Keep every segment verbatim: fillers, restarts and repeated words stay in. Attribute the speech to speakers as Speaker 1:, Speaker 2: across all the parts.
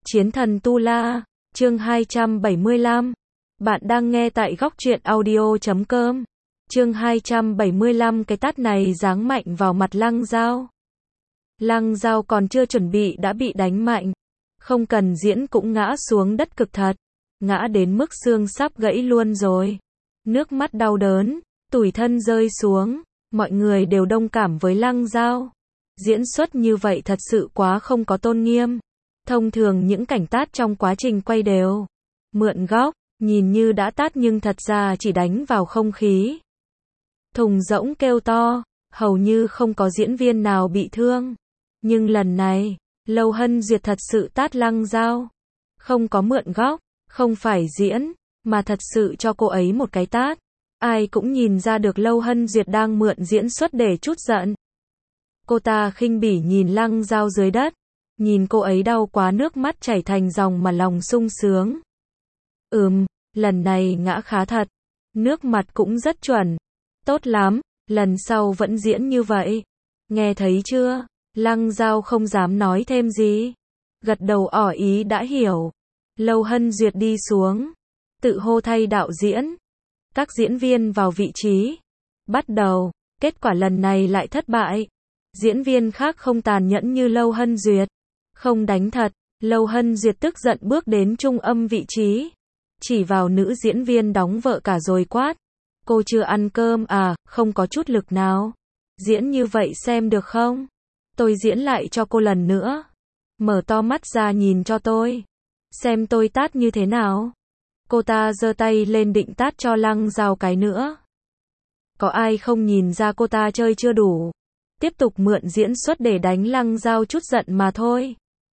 Speaker 1: Chiến thần Tu La, chương hai trăm bảy mươi lăm. Bạn đang nghe tại góc truyện audio chấm com. Chương hai trăm bảy mươi lăm. Cái tát này giáng mạnh vào mặt Lăng Dao. Lăng Dao còn chưa chuẩn bị đã bị đánh mạnh. Không cần diễn cũng ngã xuống đất cực thật. Ngã đến mức xương sắp gãy luôn rồi. Nước mắt đau đớn, tủi thân rơi xuống. Mọi người đều đồng cảm với Lăng Dao. Diễn xuất như vậy thật sự quá không có tôn nghiêm. Thông thường những cảnh tát trong quá trình quay đều mượn góc, nhìn như đã tát nhưng thật ra chỉ đánh vào không khí. Thùng rỗng kêu to, hầu như không có diễn viên nào bị thương. Nhưng lần này, Lâu Hân Duyệt thật sự tát Lăng Dao. Không có mượn góc, không phải diễn, mà thật sự cho cô ấy một cái tát. Ai cũng nhìn ra được Lâu Hân Duyệt đang mượn diễn xuất để trút giận. Cô ta khinh bỉ nhìn Lăng Dao dưới đất. Nhìn cô ấy đau quá nước mắt chảy thành dòng mà lòng sung sướng. Ừm, lần này ngã khá thật. Nước mặt cũng rất chuẩn. Tốt lắm, lần sau vẫn diễn như vậy. Nghe thấy chưa? Lăng Dao không dám nói thêm gì. Gật đầu ỏ ý đã hiểu. Lâu Hân Duyệt đi xuống. Tự hô thay đạo diễn. Các diễn viên vào vị trí. Bắt đầu. Kết quả lần này lại thất bại. Diễn viên khác không tàn nhẫn như Lâu Hân Duyệt. Không đánh thật. Lâu Hân Duyệt tức giận bước đến trung âm vị trí. Chỉ vào nữ diễn viên đóng vợ cả rồi quát. Cô chưa ăn cơm à, không có chút lực nào. Diễn như vậy xem được không? Tôi diễn lại cho cô lần nữa. Mở to mắt ra nhìn cho tôi. Xem tôi tát như thế nào. Cô ta giơ tay lên định tát cho Lăng Dao cái nữa. Có ai không nhìn ra cô ta chơi chưa đủ. Tiếp tục mượn diễn xuất để đánh Lăng Dao chút giận mà thôi.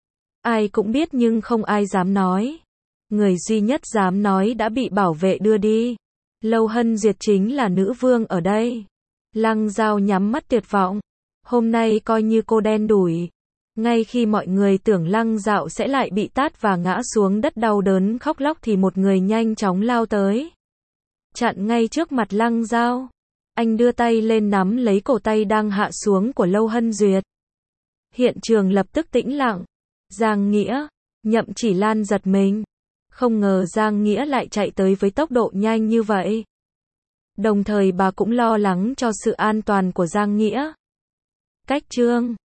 Speaker 1: Ai cũng biết nhưng không ai dám nói. Người duy nhất dám nói đã bị bảo vệ đưa đi. Lâu Hân Duyệt chính là nữ vương ở đây. Lăng Dao nhắm mắt tuyệt vọng. Hôm nay coi như cô đen đủi. Ngay khi mọi người tưởng Lăng Dao sẽ lại bị tát và ngã xuống đất đau đớn khóc lóc thì một người nhanh chóng lao tới. Chặn ngay trước mặt Lăng Dao. Anh đưa tay lên nắm lấy cổ tay đang hạ xuống của Lâu Hân Duyệt. Hiện trường lập tức tĩnh lặng. Giang Nghĩa, Nhậm Chỉ Lan giật mình. Không ngờ Giang Nghĩa lại chạy tới với tốc độ nhanh như vậy. Đồng thời bà cũng lo lắng cho sự an toàn của Giang Nghĩa. Cách Trương,